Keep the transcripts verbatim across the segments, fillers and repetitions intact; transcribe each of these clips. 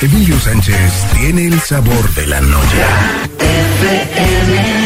Emilio Sánchez tiene el sabor de la noche. F M.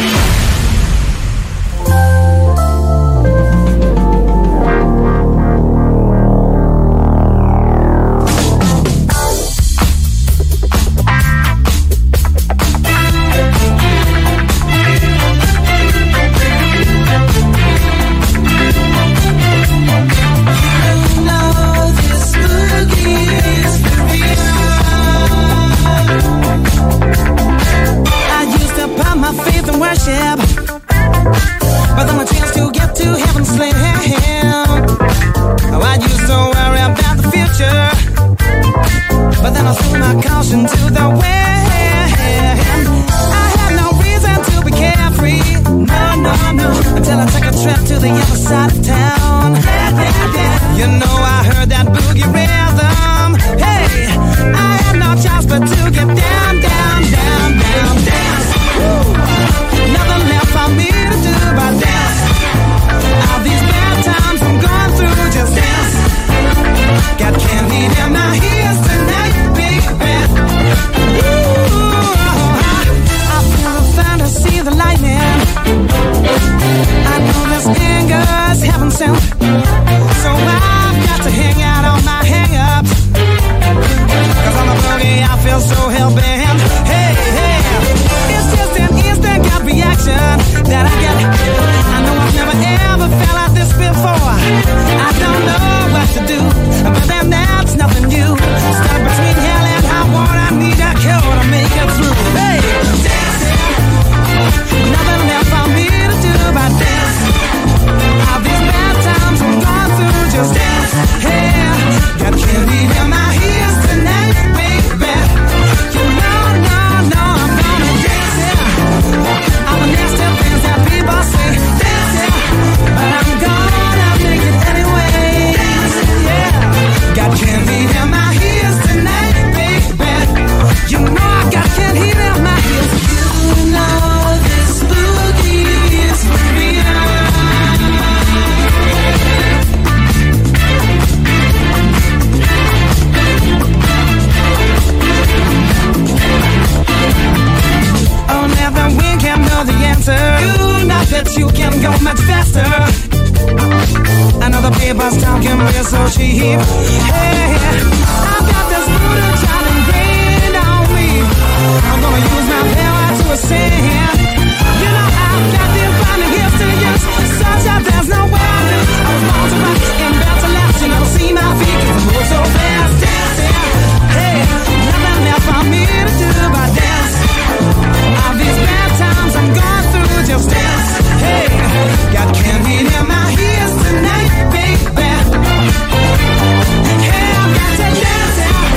Hey, I've got to dance.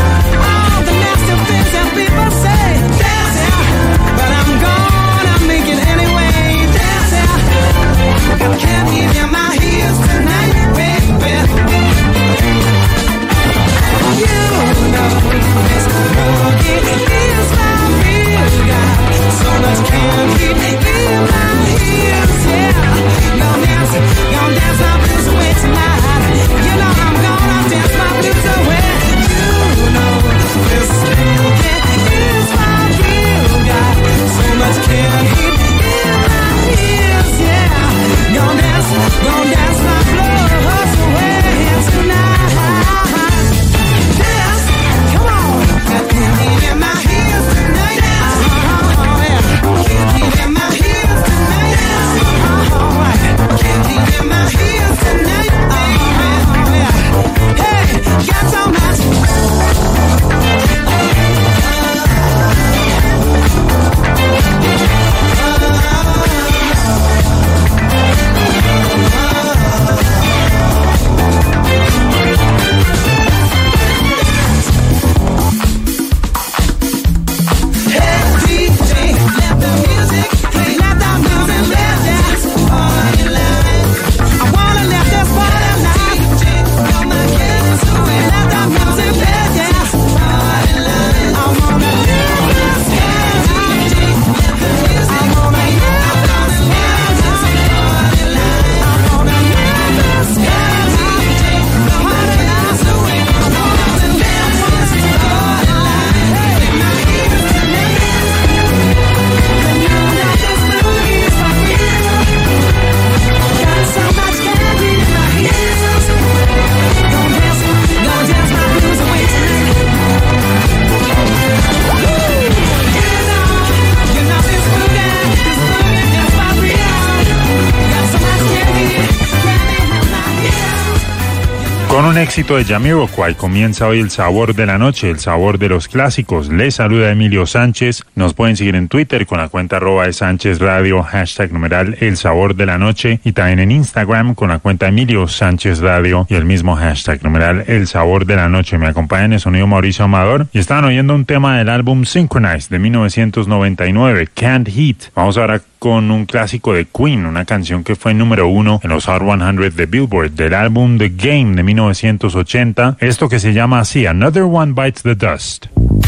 éxito de Jamiroquai comienza hoy el sabor de la noche, el sabor de los clásicos. Les saluda Emilio Sánchez. Nos pueden seguir en Twitter con la cuenta arroba de Sánchez Radio, hashtag numeral el sabor de la noche, y también en Instagram con la cuenta Emilio Sánchez Radio y el mismo hashtag numeral el sabor de la noche. Me acompaña en el sonido Mauricio Amador y estaban oyendo un tema del álbum Synchronize de mil novecientos noventa y nueve, Can't Heat. Vamos ahora con un clásico de Queen, una canción que fue número uno en los Hot cien de Billboard, del álbum The Game de mil novecientos ochenta, esto que se llama así, Another One Bites the Dust.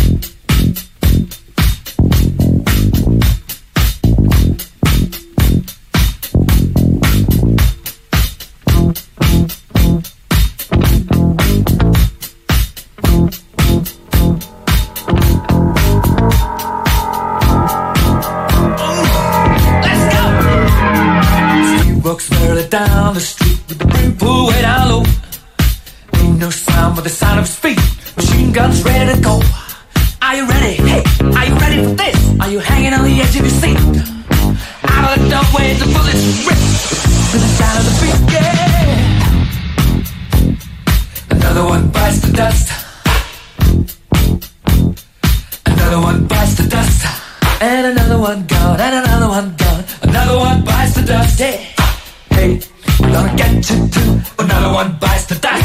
Down the street with the brim pulled way down low. Ain't no sound but the sound of his feet. Machine guns ready to go. Are you ready? Hey, are you ready for this? Are you hanging on the edge of your seat? Out of the doorway, the bullets rip to the sound of the beat. Yeah. Another one bites the dust. Another one bites the dust. And another one gone. And another one gone. Another one bites the dust. Yeah. Hey, we're gonna get you too. Another one bites the dust.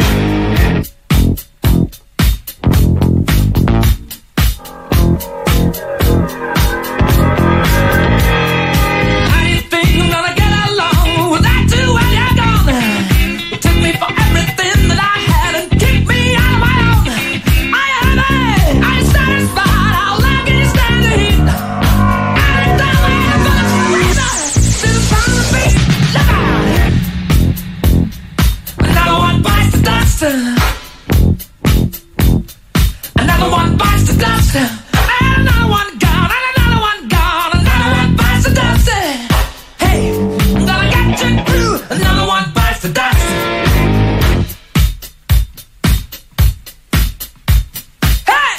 How do you think I'm gonna get along without you when you're gone? You took me for everything that I had and kicked me out of my own. Are you happy? Are you satisfied? How long can you stand the heat? I ain't done with it, but it's freezing to the sound of the beat. Another one bites the dust. Another one bites the dust. And another one gone. And another one gone. Another one bites the dust. Hey, I'm gonna get you through. Another one bites the dust. Hey!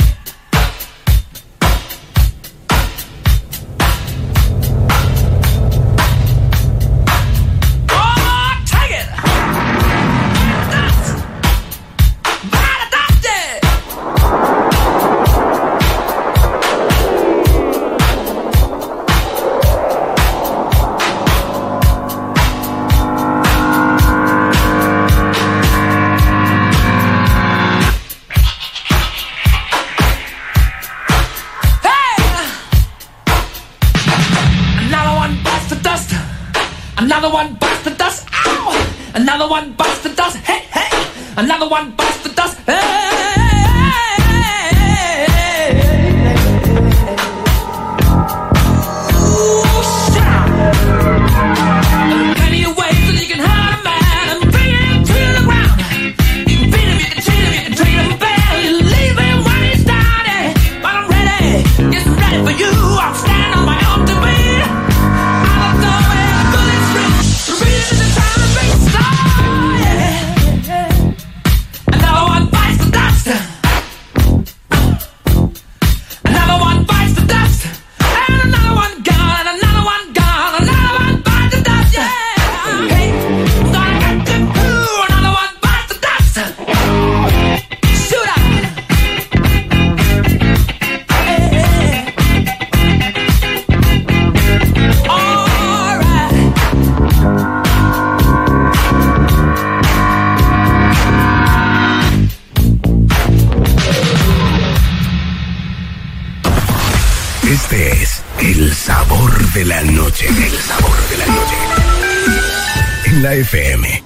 Another one bites the dust. Ow! Another one bites the dust. Hey, hey! Another one bites the dust. Hey! Ooh, shout! There are plenty of ways that you can hurt a man and bring him to the ground. You can beat him, you can cheat him, you can treat him bad. You leave him when he's down. Yeah. But I'm ready, yes, I'm ready for you. I'm standing on my own to be. Este es el sabor de la noche, el sabor de la noche. En la F M.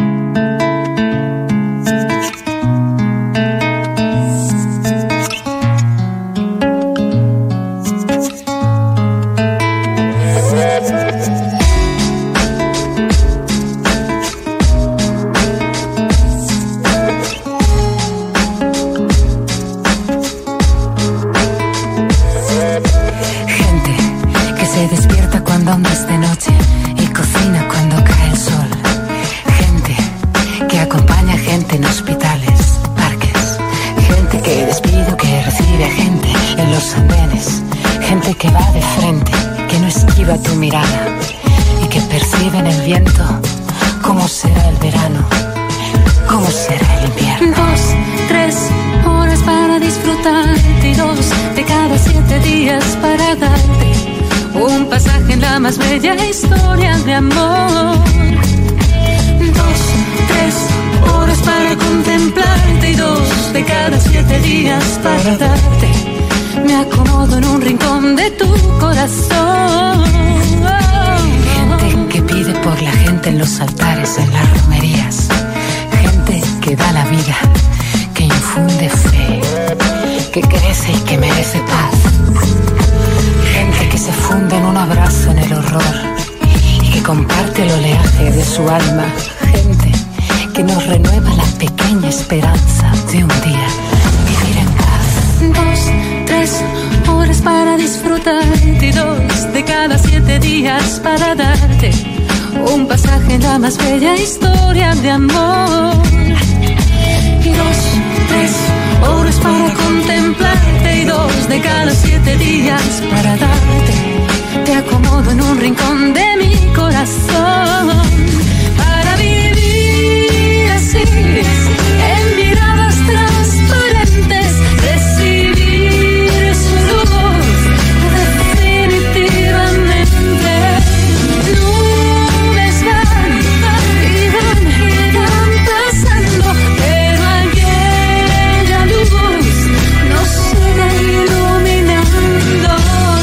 Que va de frente, que no esquiva tu mirada y que percibe en el viento cómo será el verano, cómo será disfrutarte y dos de cada siete días para darte un pasaje en la más bella historia de amor. Dos, tres horas para contemplarte y dos de cada siete días para darte. Me acomodo en un rincón de tu corazón. Gente que pide por la gente en los altares, en las romerías. Gente que da la vida, que infunde fe, que crece y que merece paz. Gente que se funde en un abrazo en el horror y que comparte el oleaje de su alma. Gente que nos renueva la pequeña esperanza de un día vivir en paz. Dos, tres horas para disfrutarte y dos de cada siete días para darte un pasaje en la más bella historia de amor. Y dos, tres horas para contemplarte y dos de cada siete días para darte. Te acomodo en un rincón de mi corazón para vivir así, en miradas transparentes, recibir su luz definitivamente. Nubes van y van y van pasando, pero aquella luz nos sigue iluminando.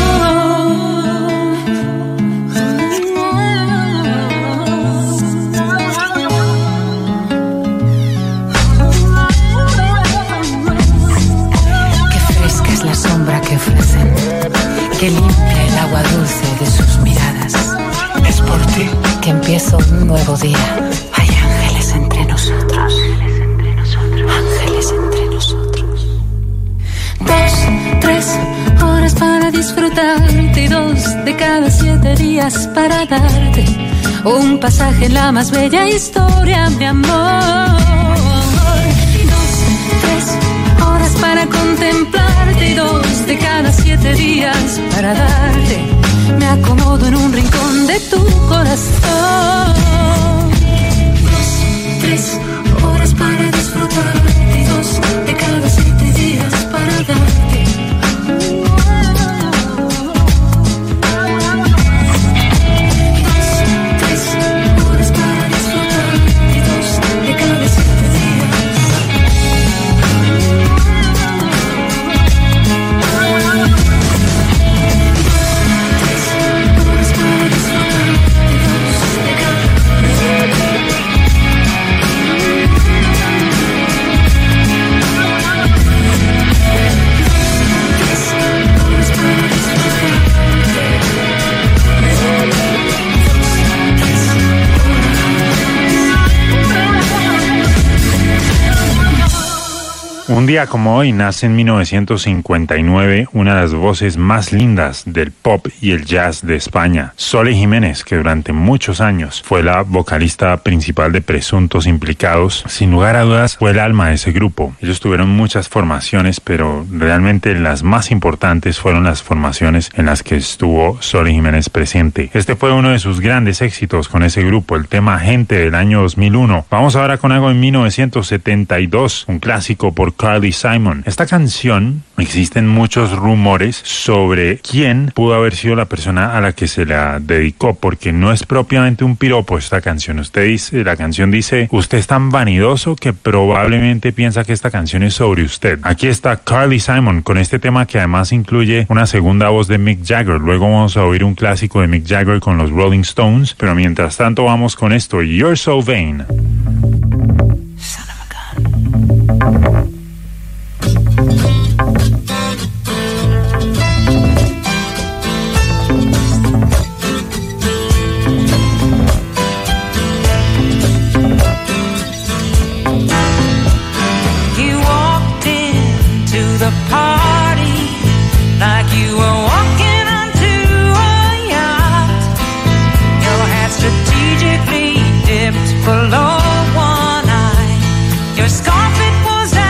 Qué fresca es la sombra que ofrecen, que limpia el agua dulce de sus miradas. Es por ti que empiezo un nuevo día. Hay ángeles entre nosotros, ángeles entre nosotros. Dos, tres horas para disfrutarte y dos de cada siete días para darte un pasaje en la más bella historia de amor. Y dos, tres horas para contemplarte y dos de cada siete días para darte. Me acomodo en un rincón de tu corazón. Dos, tres horas para disfrutarte y dos de cada siete días para darte. Y dos, tres horas para disfrutarte y dos de cada siete días. Un día como hoy nace en mil novecientos cincuenta y nueve una de las voces más lindas del pop y el jazz de España, Sole Jiménez, que durante muchos años fue la vocalista principal de Presuntos Implicados. Sin lugar a dudas fue el alma de ese grupo. Ellos tuvieron muchas formaciones, pero realmente las más importantes fueron las formaciones en las que estuvo Sole Jiménez presente. Este fue uno de sus grandes éxitos con ese grupo, el tema Gente del año dos mil uno. Vamos ahora con algo en mil novecientos setenta y dos, un clásico por Carly Simon. Esta canción, existen muchos rumores sobre quién pudo haber sido la persona a la que se la dedicó, porque no es propiamente un piropo esta canción. Usted dice, la canción dice, usted es tan vanidoso que probablemente piensa que esta canción es sobre usted. Aquí está Carly Simon con este tema que además incluye una segunda voz de Mick Jagger. Luego vamos a oír un clásico de Mick Jagger con los Rolling Stones, pero mientras tanto vamos con esto, You're So Vain. Son of a gun. Below one eye, your scarf, it was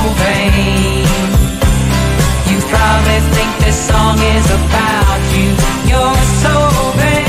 vain. You probably think this song is about you. You're so vain.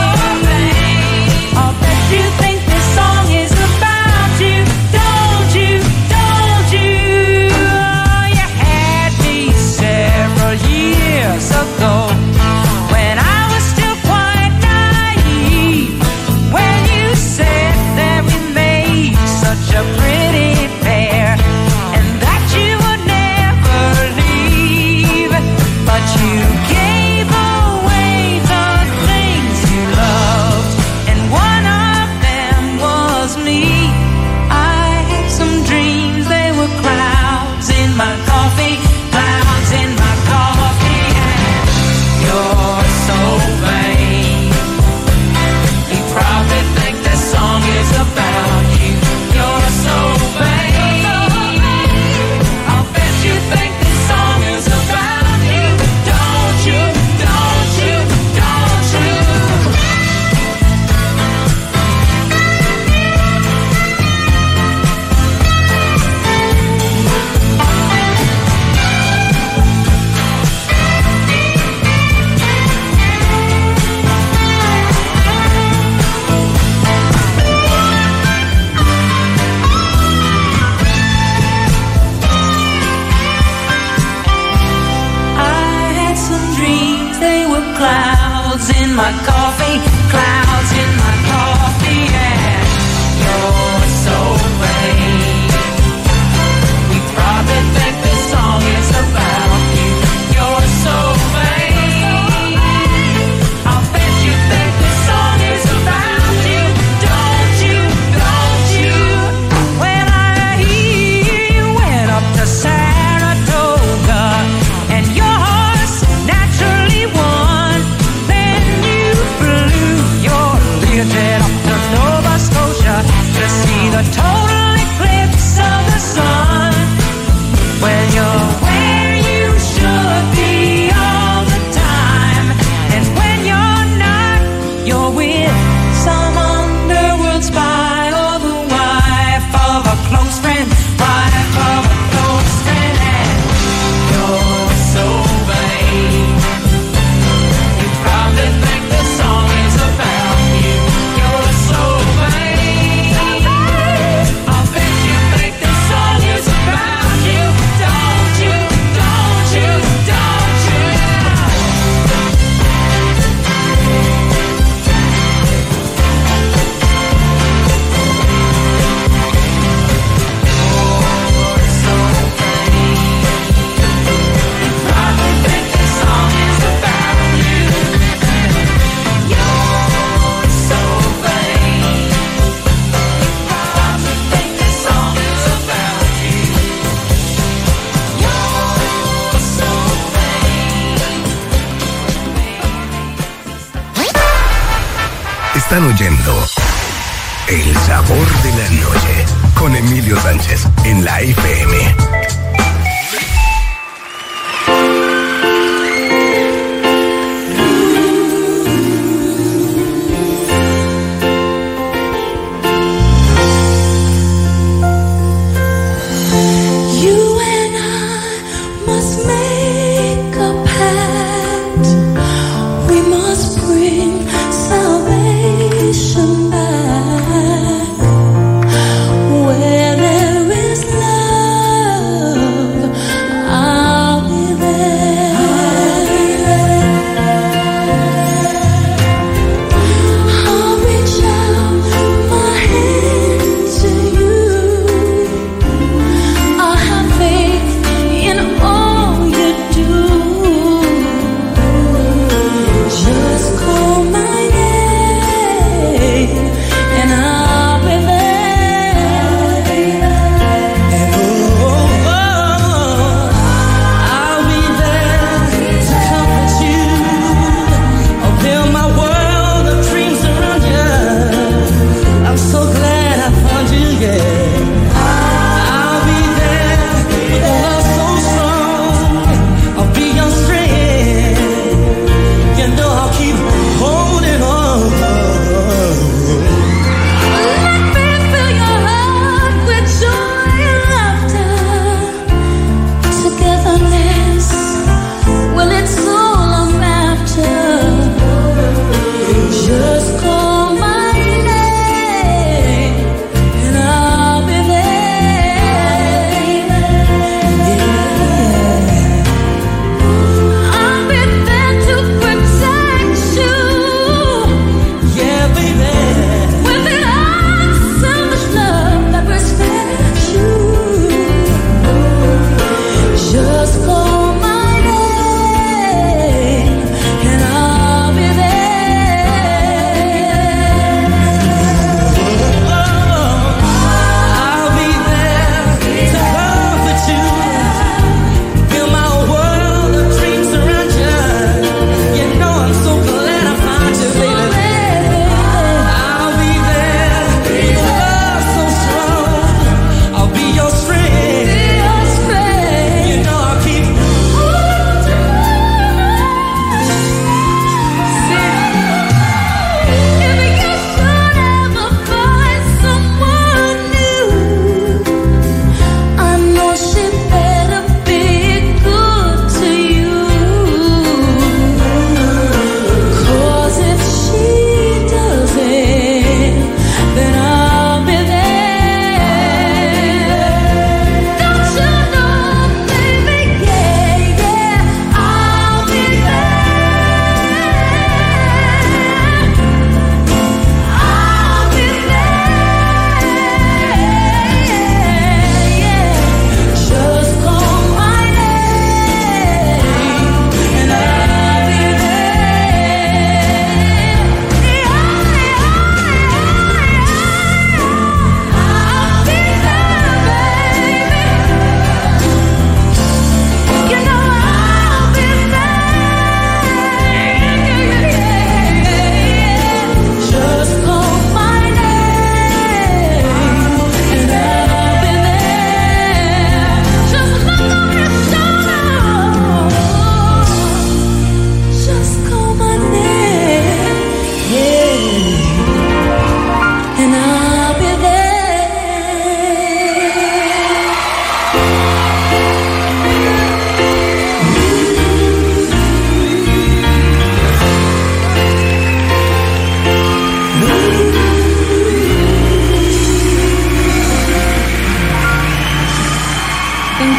I'll bet you think this song is about you. Don't you, don't you? Oh, you had me several years ago when I was still quite naive. When you said that we made such a pretty pair and that you would never leave, but you gave away the things you loved, and one of them was me. I had some dreams, they were clouds in my coffee, clouds in my coffee, and you're so vain. You probably think this song is about you. You're so vain. I'll bet you think this song is about you. Don't you, don't you, don't you? I had some dreams, they were clouds in my coffee, clouds in my coffee, and you're so vain. You probably think this song is about you. You're so vain. I'll bet you think this song is about you. Don't you, don't you? When I hear you went up to Saratoga and your horse naturally won, then you flew your Learjet up to Nova Scotia to see the total eclipse of the sun. Well, you're where you should be all the time, and when you're not, you're with some underworld spy or the wife of a close friend, wife of a close friend, and you're so vain. You probably think this song is about you. You're so vain. I'll bet you think this song is about you. Don't you, don't you, don't you? You're so vain. You probably think this song is about you. You're so vain. You probably think this song is about you. You're so vain. Están oyendo El Sabor de la Noche con Emilio Sánchez en la F M. You and I must make a pact. We must bring salvation back. Where there is love,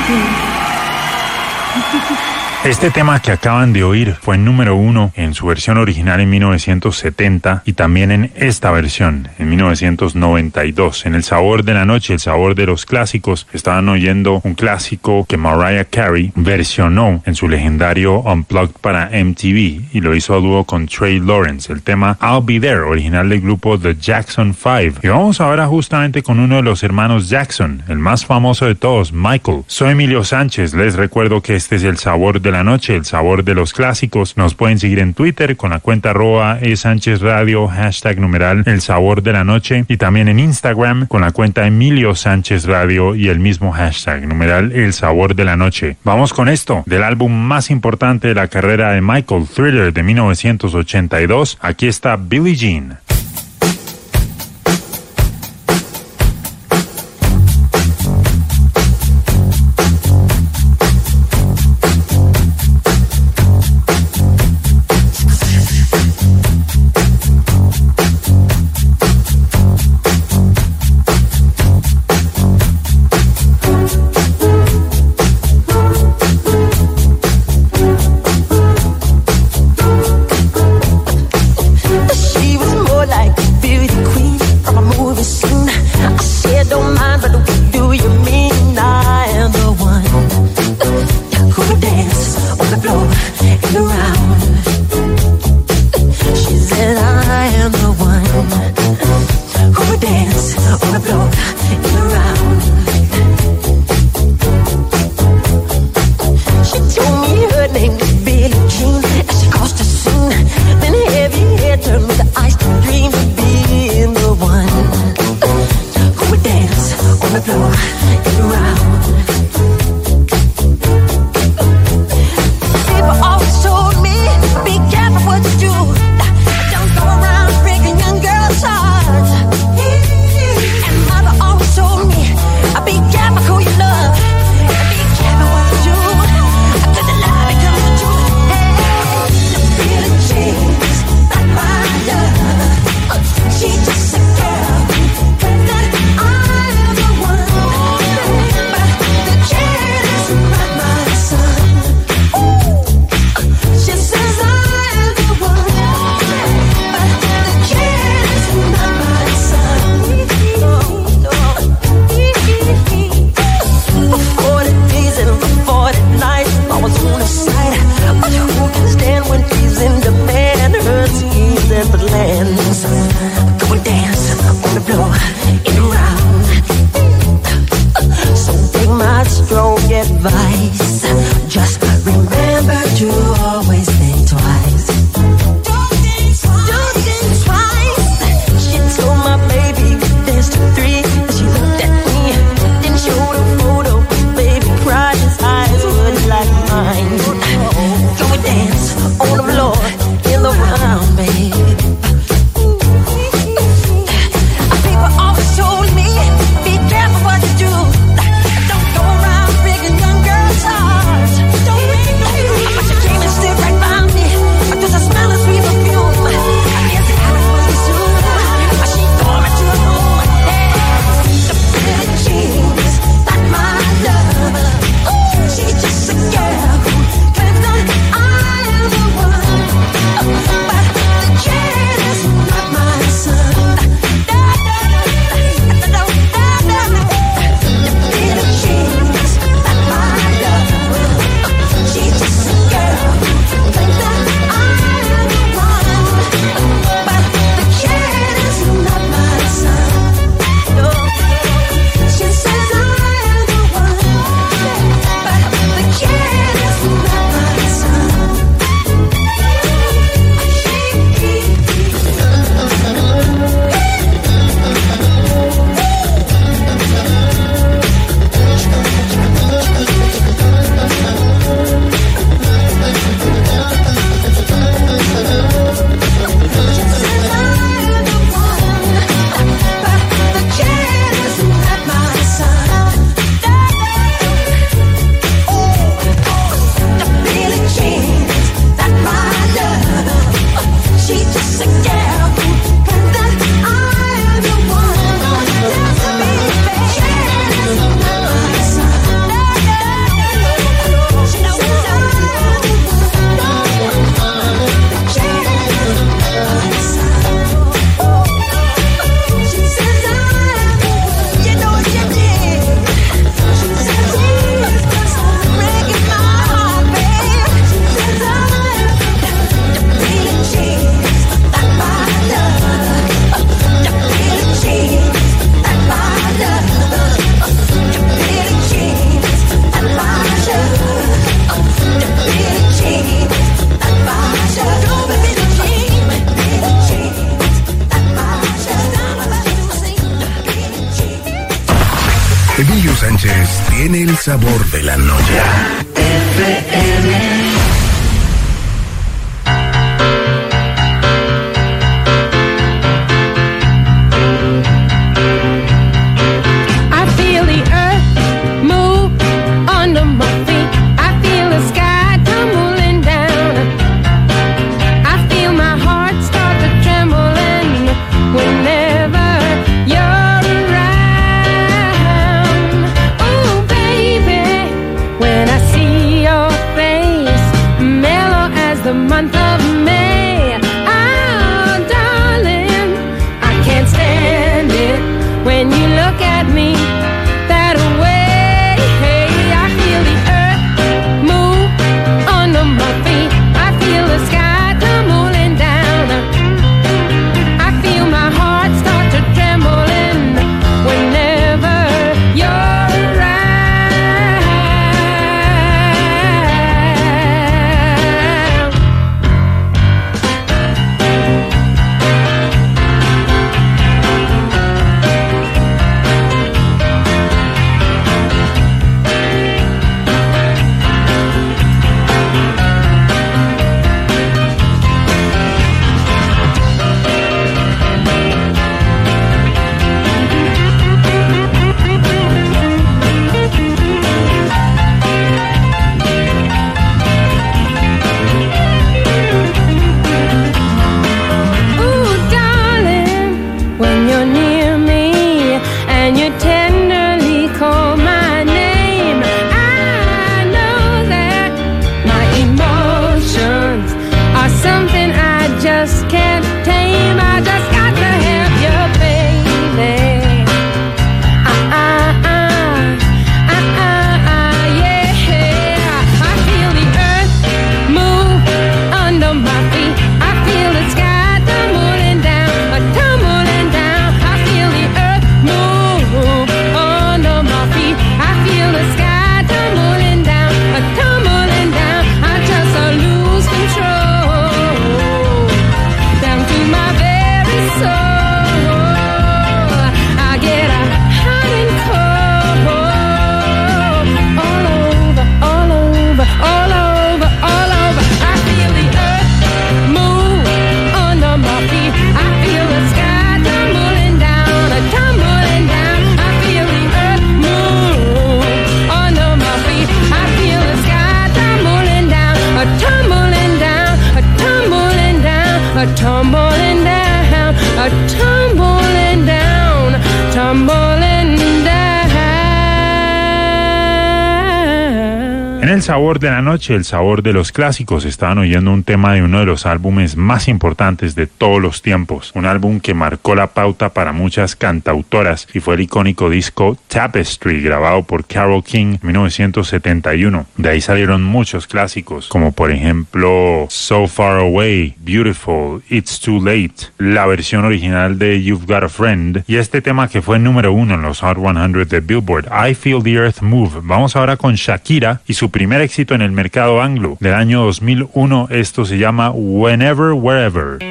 Este tema que acaban de oír fue número uno en su versión original en mil novecientos setenta y también en esta versión en mil novecientos noventa y dos. En El Sabor de la Noche, el sabor de los clásicos, estaban oyendo un clásico que Mariah Carey versionó en su legendario Unplugged para M T V y lo hizo a dúo con Trey Lawrence, el tema I'll Be There, original del grupo The Jackson Five. Y vamos ahora justamente con uno de los hermanos Jackson, el más famoso de todos, Michael. Soy Emilio Sánchez, les recuerdo que este es El Sabor de la Noche, el sabor de los clásicos. Nos pueden seguir en Twitter con la cuenta arroba e Sánchez Radio, hashtag numeral El Sabor de la Noche, y también en Instagram con la cuenta Emilio Sánchez Radio y el mismo hashtag numeral El Sabor de la Noche. Vamos con esto, del álbum más importante de la carrera de Michael, Thriller de mil novecientos ochenta y dos. Aquí está Billie Jean. Don't go around breaking young girls' hearts. Emilio Sánchez tiene el sabor de la noche. F M. En el sabor de la noche, el sabor de los clásicos, estaban oyendo un tema de uno de los álbumes más importantes de todos los tiempos, un álbum que marcó la pauta para muchas cantautoras y fue el icónico disco Tapestry, grabado por Carole King en mil novecientos setenta y uno. De ahí salieron muchos clásicos, como por ejemplo So Far Away, Beautiful, It's Too Late, la versión original de You've Got a Friend y este tema que fue número uno en los Hot cien de Billboard, I Feel the Earth Move. Vamos ahora con Shakira y su primer éxito en el mercado anglo del año dos mil uno. Esto se llama Whenever, Wherever.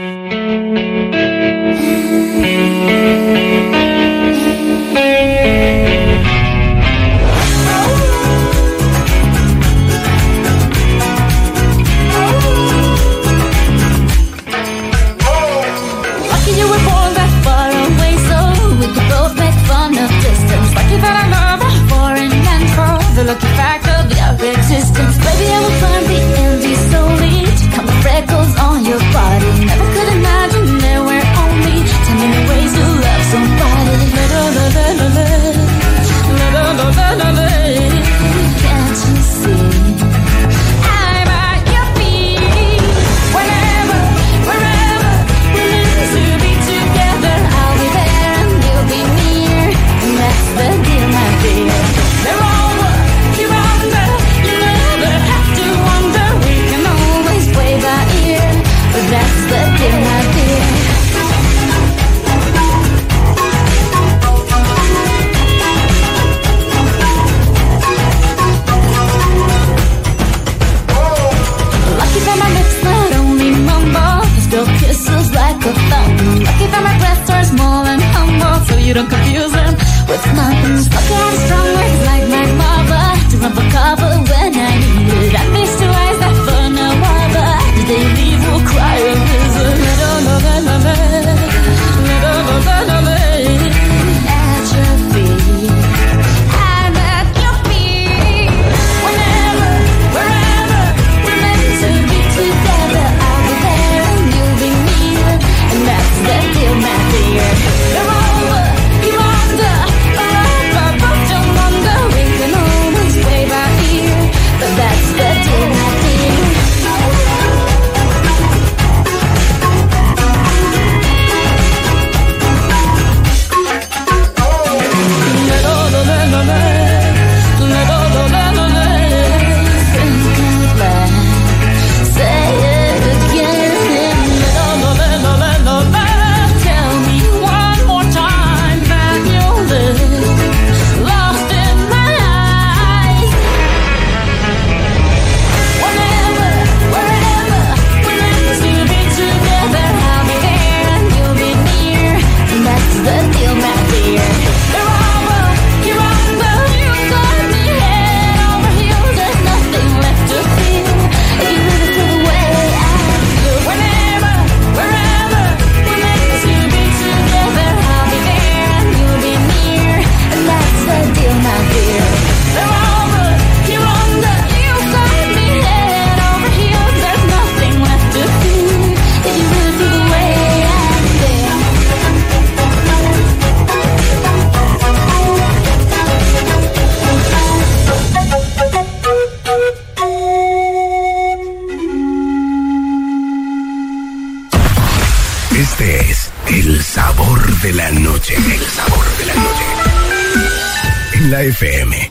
The lucky fact of your existence. Baby, I will climb the Andes slowly to count the freckles on your body. Never could have de la noche. El sabor de la noche. En la F M.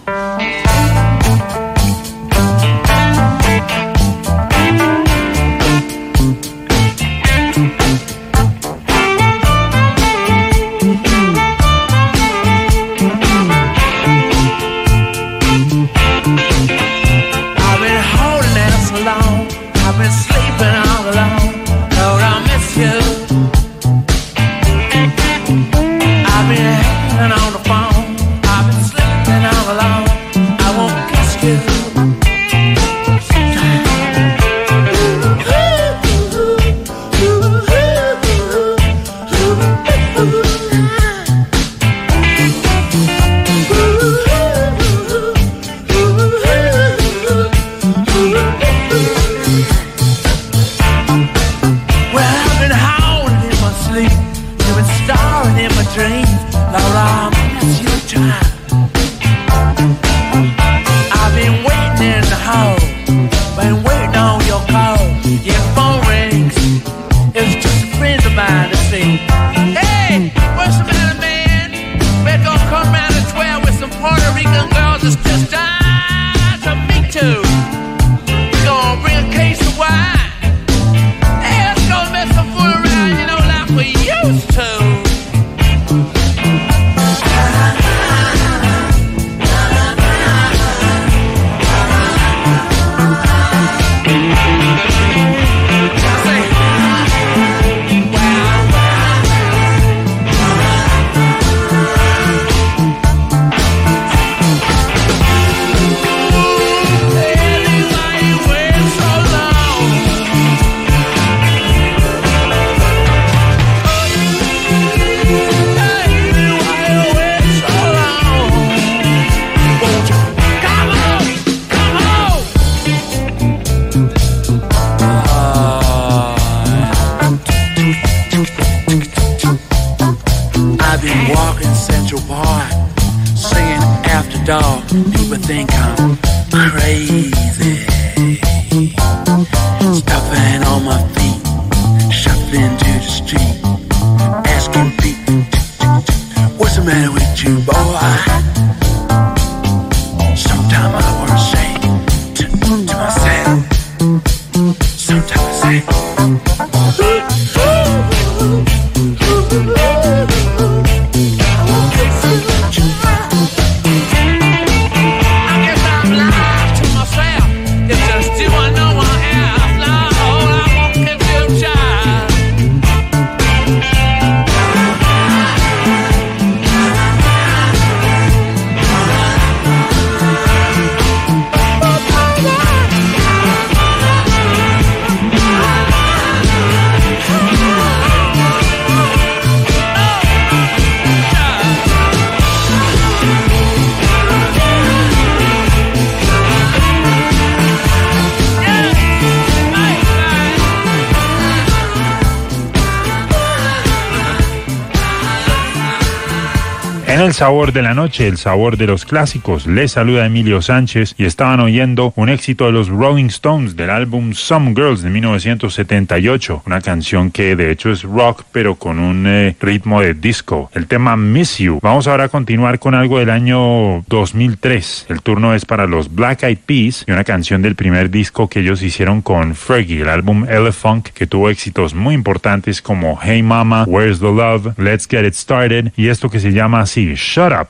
En el sabor de la noche, el sabor de los clásicos, les saluda Emilio Sánchez y estaban oyendo un éxito de los Rolling Stones del álbum Some Girls de mil novecientos setenta y ocho, una canción que de hecho es rock pero con un eh, ritmo de disco, el tema Miss You. Vamos ahora a continuar con algo del año dos mil tres, el turno es para los Black Eyed Peas y una canción del primer disco que ellos hicieron con Fergie, el álbum Elephant, que tuvo éxitos muy importantes como Hey Mama, Where's the Love, Let's Get It Started y esto que se llama así, Shut Up.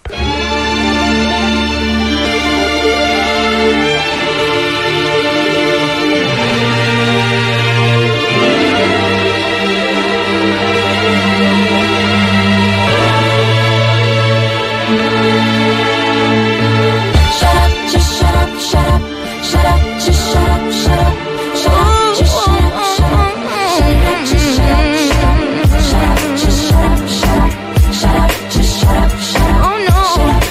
Oh no.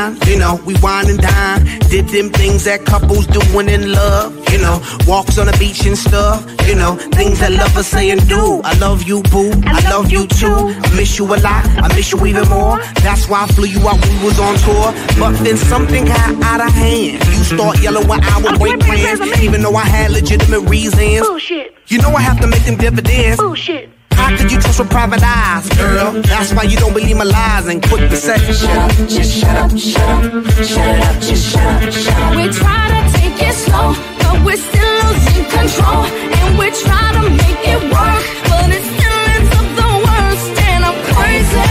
time, you know, we wine and dine. Did them things that couples doing in love, you know, walks on the beach and stuff, you know, things that lovers say and do. I love you, boo, I, I love you too. I miss you a lot, I miss you even more. That's why I flew you out when we was on tour. But then something got out of hand. You start yelling when I would break plans, even though I had legitimate reasons. Bullshit. You know I have to make them dividends. Bullshit. How could you trust with private eyes, girl? That's why you don't believe my lies and quit the sex. Shut up, just shut up, shut up, shut it up, just shut up, shut up. We try to take it slow, but we're still losing control. And we try to make it work, but it still ends up the worst. And I'm crazy,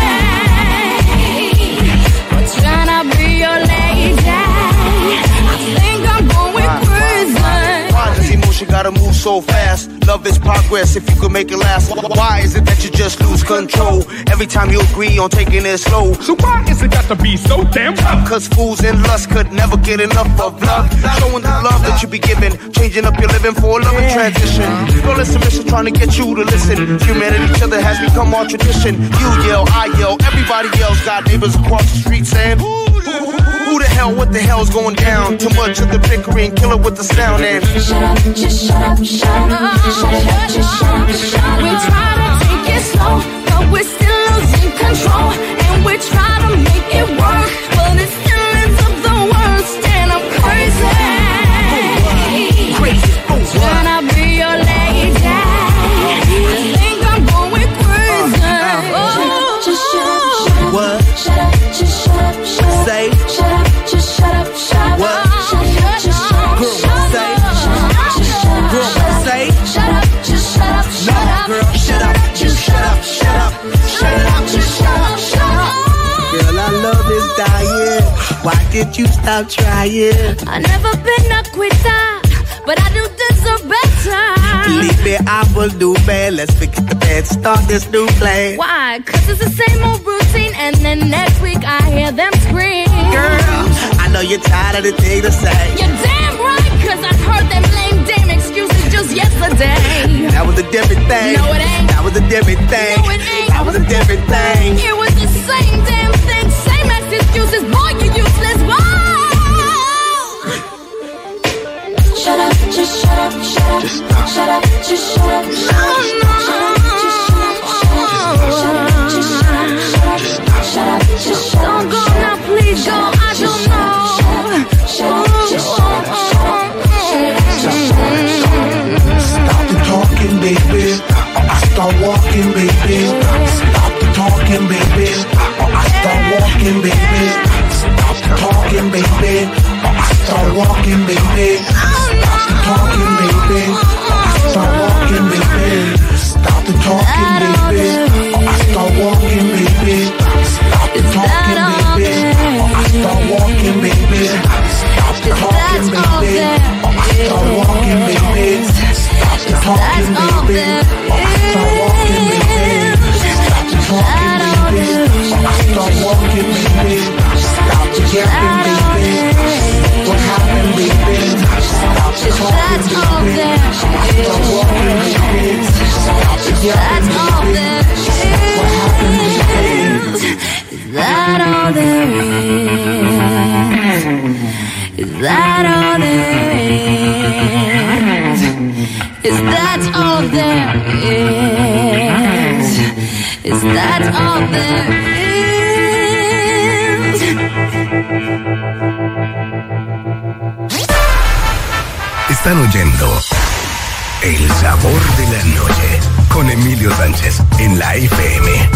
we're trying to be your lady. I think I'm going crazy. Why does emotion gotta move so fast? Love is progress if you could make it last. Why is it that you just lose control every time you agree on taking it slow? So why is it got to be so damn tough? Cause fools in lust could never get enough of love. Showing the love that you be giving, changing up your living for a loving transition. Girl, it's submission trying to get you to listen. Humanity each other has become our tradition. You yell, I yell, everybody else. Got neighbors across the street saying, who, who, who the hell, what the hell's going down? Too much of the bickering, kill it with the sound and Shut up, just shut up, shut up, shut it up, just shut up, shut up. We try to take it slow, but we're still losing control. And we try to make it work, but it still ends up the worst. And I'm crazy, crazy. Oh, trying to be your lady. I think I'm going crazy. Oh, Just shut up, shut up. What? Shut up, just shut up, shut up. Say. Shut up, just shut up, shut up. What? Shut up, just shut up, Girl, shut up. say. Shut up, just shut up, Girl, shut up. say. Shut up, just shut up, No, shut up. girl, shut up, just shut up, shut up. Shut it up, just shut up, shut up. Girl, our love is dying. Why did you stop trying? I've never been a quitter, but I do deserve better. Believe me, I will do bad. Let's forget the bad, start this new plan. Why? Cause it's the same old routine, and then next week I hear them scream. Girl, I know you're tired of the thing to say. You're damn right, cause I heard them lame damn excuses just yesterday. That was a different thing. No, it ain't. That was a different thing. No, it ain't. That was a different thing. It was the same damn thing, same as excuses. Boy, you useless. Whoa! Shut up, just shut up, shut up. Just stop. Shut up, just shut up, shut up. Oh, no. Shut up, just shut up, shut up. Shut up, just shut up, shut up. Shut up, just shut up. Don't go now, please go. I don't know. Shut up, just shut up, shut up. Stop the talking, baby. Or I start walking, baby. Stop the talking, baby. Or I start walking, baby. Stop the talking, baby. Or I start walking, baby. Stop the talking, baby. Or I start walking, baby. Stop the talking, baby. Or I start walking, baby. Stop the talking, baby. Or I start walking, baby. Stop the talking, baby. Or I start walking, baby. Stop the talking, baby. Or I start walking, baby. Stop the talking, baby. Or I start walking, baby. Stop the yapping, baby. What happened, baby? Stop the talking, baby. Or I start walking, baby. Stop the yapping, baby. What happened, baby? Is that all there is? Is that all there is? Is that all there is? Is that all there is? Están oyendo El Sabor de la Noche con Emilio Sánchez en la F M.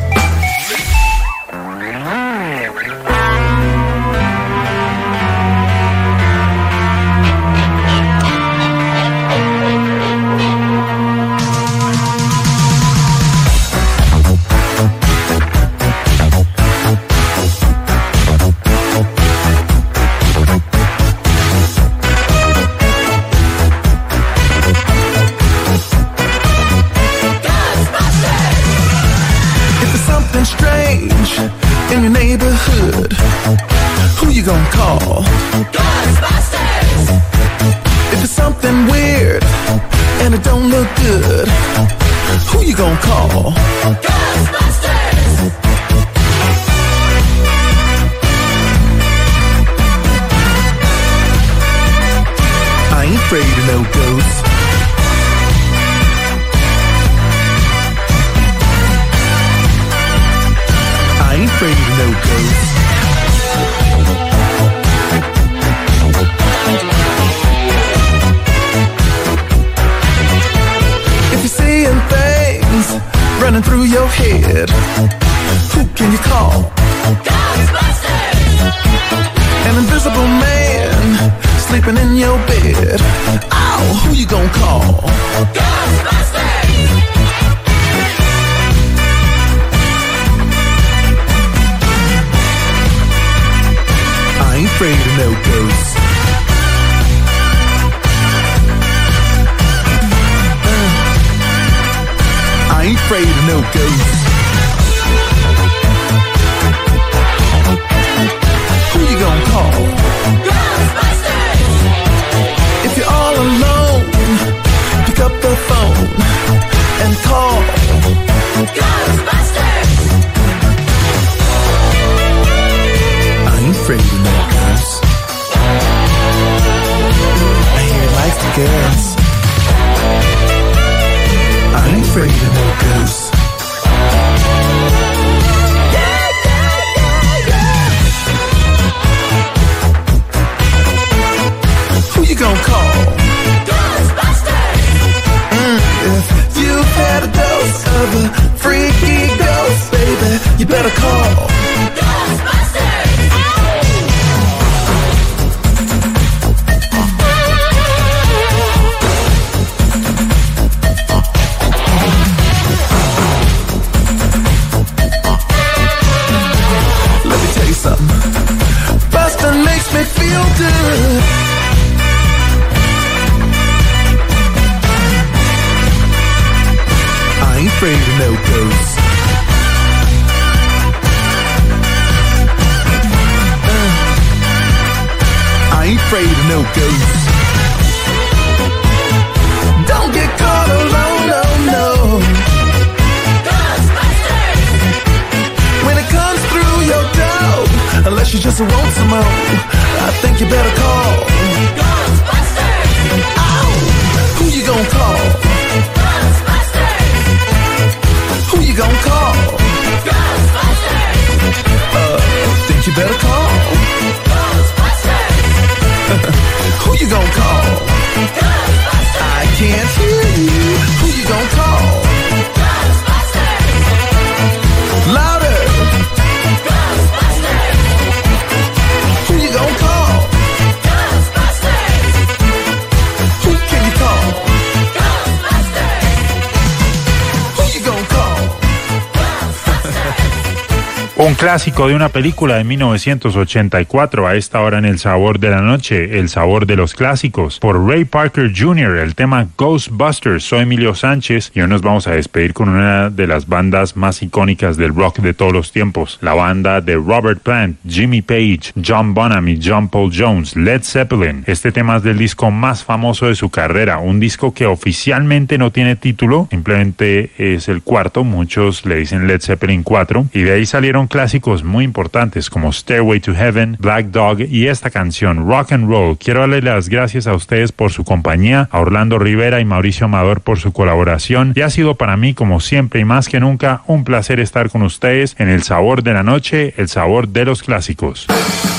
In your neighborhood, who you gonna call? Ghostbusters! If it's something weird and it don't look good, who you gonna call? Ghostbusters! afraid of no ghosts. I ain't afraid of no ghosts. If you're seeing things running through your head, who can you call? Ghostbusters! An invisible man sleeping in your bed. Oh, who you gonna call? Ghostbusters! I ain't afraid of no ghosts. Uh, I ain't afraid of no ghosts. Who you gonna call? Ghostbusters! If you're all alone, pick up the phone and call Ghostbusters! I ain't afraid of no ghosts. I hear it likes the girls. I ain't afraid of no ghosts. Who you gonna call? Ghostbusters! Mm, if you've had a dose of a freaky ghost, baby, you better call Ghostbusters! Let me tell you something. Bustin' makes me feel good. I ain't afraid of no ghosts. Uh, I ain't afraid of no ghosts. Don't get caught alone, no, no. Ghostbusters! When it comes through your door, unless you just want some more, I think you better call Ghostbusters! Oh, who you gonna call? Who you gonna call? Ghostbusters! Uh, think you better call? Ghostbusters! Who you gonna call? Ghostbusters! I can't hear you. Who you gonna call? Ghostbusters! Louder! Ghostbusters! Who you gonna call? Ghostbusters! Who can you call? Un clásico de una película de mil novecientos ochenta y cuatro, a esta hora en El Sabor de la Noche, El Sabor de los Clásicos, por Ray Parker junior, el tema Ghostbusters. Soy Emilio Sánchez y hoy nos vamos a despedir con una de las bandas más icónicas del rock de todos los tiempos, la banda de Robert Plant, Jimmy Page, John Bonham y John Paul Jones, Led Zeppelin. Este tema es del disco más famoso de su carrera, un disco que oficialmente no tiene título, simplemente es el cuarto, muchos le dicen Led Zeppelin cuatro, y de ahí salieron clásicos muy importantes como Stairway to Heaven, Black Dog y esta canción Rock and Roll. Quiero darle las gracias a ustedes por su compañía, a Orlando Rivera y Mauricio Amador por su colaboración, y ha sido para mí, como siempre y más que nunca, un placer estar con ustedes en El Sabor de la Noche, el sabor de los clásicos.